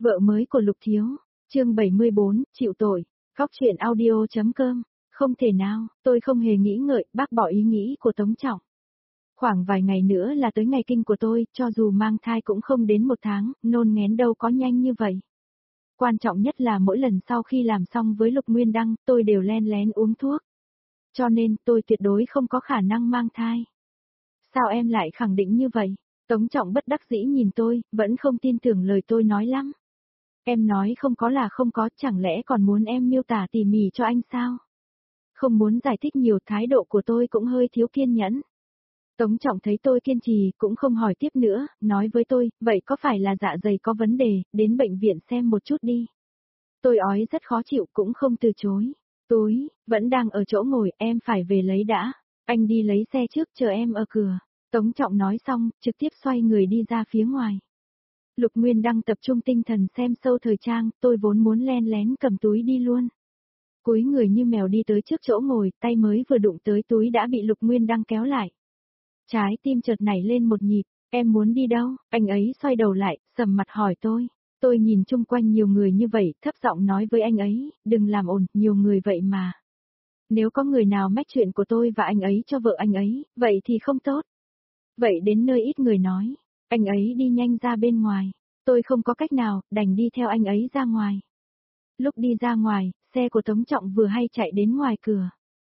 Vợ mới của Lục Thiếu, chương 74, chịu tội, Góc truyện audio.com, không thể nào, tôi không hề nghĩ ngợi, bác bỏ ý nghĩ của Tống Trọng. Khoảng vài ngày nữa là tới ngày kinh của tôi, cho dù mang thai cũng không đến 1 tháng, nôn nghén đâu có nhanh như vậy. Quan trọng nhất là mỗi lần sau khi làm xong với Lục Nguyên Đăng, tôi đều len lén uống thuốc. Cho nên tôi tuyệt đối không có khả năng mang thai. Sao em lại khẳng định như vậy? Tống Trọng bất đắc dĩ nhìn tôi, vẫn không tin tưởng lời tôi nói lắm. Em nói không có là không có, chẳng lẽ còn muốn em miêu tả tỉ mỉ cho anh sao? Không muốn giải thích nhiều, thái độ của tôi cũng hơi thiếu kiên nhẫn. Tống Trọng thấy tôi kiên trì, cũng không hỏi tiếp nữa, nói với tôi, vậy có phải là dạ dày có vấn đề, đến bệnh viện xem một chút đi. Tôi ói rất khó chịu, cũng không từ chối. Túi, vẫn đang ở chỗ ngồi, em phải về lấy đã. Anh đi lấy xe trước, chờ em ở cửa. Tống Trọng nói xong, trực tiếp xoay người đi ra phía ngoài. Lục Nguyên Đăng tập trung tinh thần xem sâu thời trang, tôi vốn muốn len lén cầm túi đi luôn. Cúi người như mèo đi tới trước chỗ ngồi, tay mới vừa đụng tới túi đã bị Lục Nguyên Đăng kéo lại. Trái tim chợt nảy lên một nhịp, em muốn đi đâu? Anh ấy xoay đầu lại, sầm mặt hỏi tôi. Tôi nhìn chung quanh nhiều người như vậy, thấp giọng nói với anh ấy, đừng làm ồn, nhiều người vậy mà. Nếu có người nào mách chuyện của tôi và anh ấy cho vợ anh ấy, vậy thì không tốt. Vậy đến nơi ít người nói, anh ấy đi nhanh ra bên ngoài. Tôi không có cách nào, đành đi theo anh ấy ra ngoài. Lúc đi ra ngoài, xe của Tống Trọng vừa hay chạy đến ngoài cửa.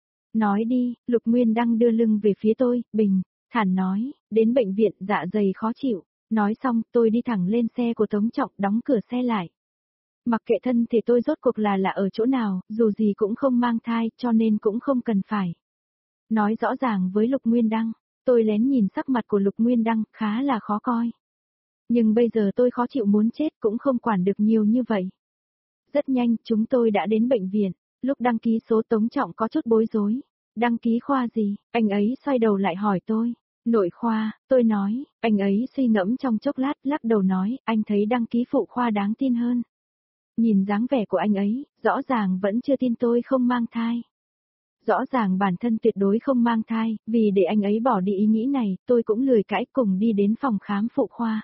Nói đi, Lục Nguyên Đăng đưa lưng về phía tôi, bình thản nói, đến bệnh viện dạ dày khó chịu. Nói xong, tôi đi thẳng lên xe của Tống Trọng, đóng cửa xe lại. Mặc kệ thân thì tôi rốt cuộc là ở chỗ nào, dù gì cũng không mang thai, cho nên cũng không cần phải nói rõ ràng với Lục Nguyên Đăng. Tôi lén nhìn sắc mặt của Lục Nguyên Đăng, khá là khó coi. Nhưng bây giờ tôi khó chịu muốn chết, cũng không quản được nhiều như vậy. Rất nhanh, chúng tôi đã đến bệnh viện. Lúc đăng ký số Tống Trọng có chút bối rối. Đăng ký khoa gì? Anh ấy xoay đầu lại hỏi tôi. Nội khoa, tôi nói. Anh ấy suy ngẫm trong chốc lát, lắc đầu nói, anh thấy đăng ký phụ khoa đáng tin hơn. Nhìn dáng vẻ của anh ấy, rõ ràng vẫn chưa tin tôi không mang thai. Rõ ràng bản thân tuyệt đối không mang thai, vì để anh ấy bỏ đi ý nghĩ này, tôi cũng lười cãi, cùng đi đến phòng khám phụ khoa.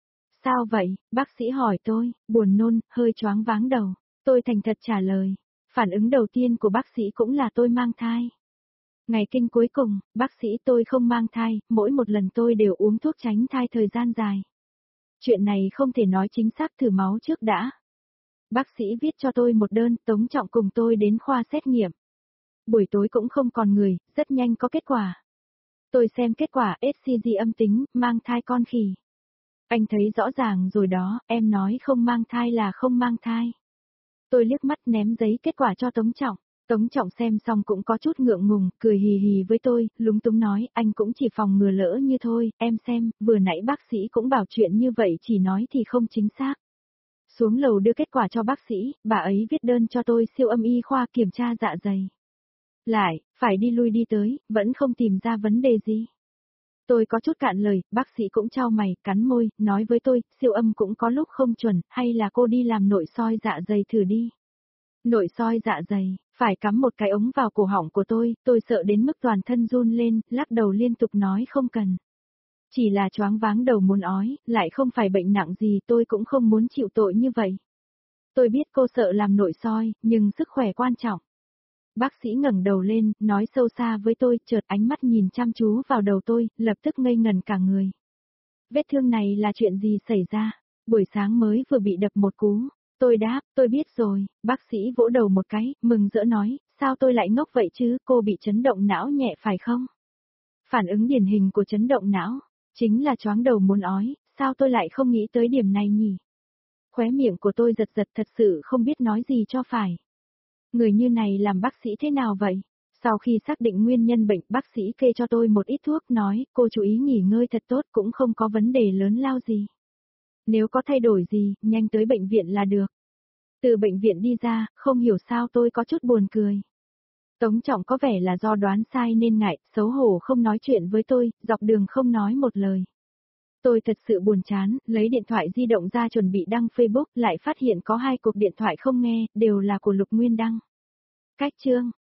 Sao vậy? Bác sĩ hỏi tôi, buồn nôn, hơi choáng váng đầu. Tôi thành thật trả lời. Phản ứng đầu tiên của bác sĩ cũng là tôi mang thai. Ngày kinh cuối cùng, bác sĩ tôi không mang thai, mỗi một lần tôi đều uống thuốc tránh thai thời gian dài. Chuyện này không thể nói chính xác, thử máu trước đã. Bác sĩ viết cho tôi một đơn, Tống Trọng cùng tôi đến khoa xét nghiệm. Buổi tối cũng không còn người, rất nhanh có kết quả. Tôi xem kết quả HCG âm tính, mang thai con khỉ. Anh thấy rõ ràng rồi đó, em nói không mang thai là không mang thai. Tôi liếc mắt ném giấy kết quả cho Tống Trọng. Tống Trọng xem xong cũng có chút ngượng ngùng, cười hì hì với tôi, lúng túng nói, anh cũng chỉ phòng ngừa lỡ như thôi, em xem, vừa nãy bác sĩ cũng bảo chuyện như vậy chỉ nói thì không chính xác. Xuống lầu đưa kết quả cho bác sĩ, bà ấy viết đơn cho tôi siêu âm y khoa kiểm tra dạ dày. Lại, phải đi lui đi tới, vẫn không tìm ra vấn đề gì. Tôi có chút cạn lời, bác sĩ cũng chau mày, cắn môi, nói với tôi, siêu âm cũng có lúc không chuẩn, hay là cô đi làm nội soi dạ dày thử đi. Nội soi dạ dày, phải cắm một cái ống vào cổ họng của tôi sợ đến mức toàn thân run lên, lắc đầu liên tục nói không cần. Chỉ là choáng váng đầu muốn ói, lại không phải bệnh nặng gì, tôi cũng không muốn chịu tội như vậy. Tôi biết cô sợ làm nội soi, nhưng sức khỏe quan trọng. Bác sĩ ngẩng đầu lên, nói sâu xa với tôi, chợt ánh mắt nhìn chăm chú vào đầu tôi, lập tức ngây ngẩn cả người. Vết thương này là chuyện gì xảy ra? Buổi sáng mới vừa bị đập một cú. Tôi đáp, tôi biết rồi, bác sĩ vỗ đầu một cái, mừng rỡ nói, sao tôi lại ngốc vậy chứ, cô bị chấn động não nhẹ phải không? Phản ứng điển hình của chấn động não, chính là choáng đầu muốn ói, sao tôi lại không nghĩ tới điểm này nhỉ? Khóe miệng của tôi giật giật, thật sự không biết nói gì cho phải. Người như này làm bác sĩ thế nào vậy? Sau khi xác định nguyên nhân bệnh, bác sĩ kê cho tôi một ít thuốc, nói, cô chú ý nghỉ ngơi thật tốt, cũng không có vấn đề lớn lao gì. Nếu có thay đổi gì, nhanh tới bệnh viện là được. Từ bệnh viện đi ra, không hiểu sao tôi có chút buồn cười. Tống Trọng có vẻ là do đoán sai nên ngại, xấu hổ không nói chuyện với tôi, dọc đường không nói một lời. Tôi thật sự buồn chán, lấy điện thoại di động ra chuẩn bị đăng Facebook, lại phát hiện có 2 cuộc điện thoại không nghe, đều là của Lục Nguyên Đăng. Cách chương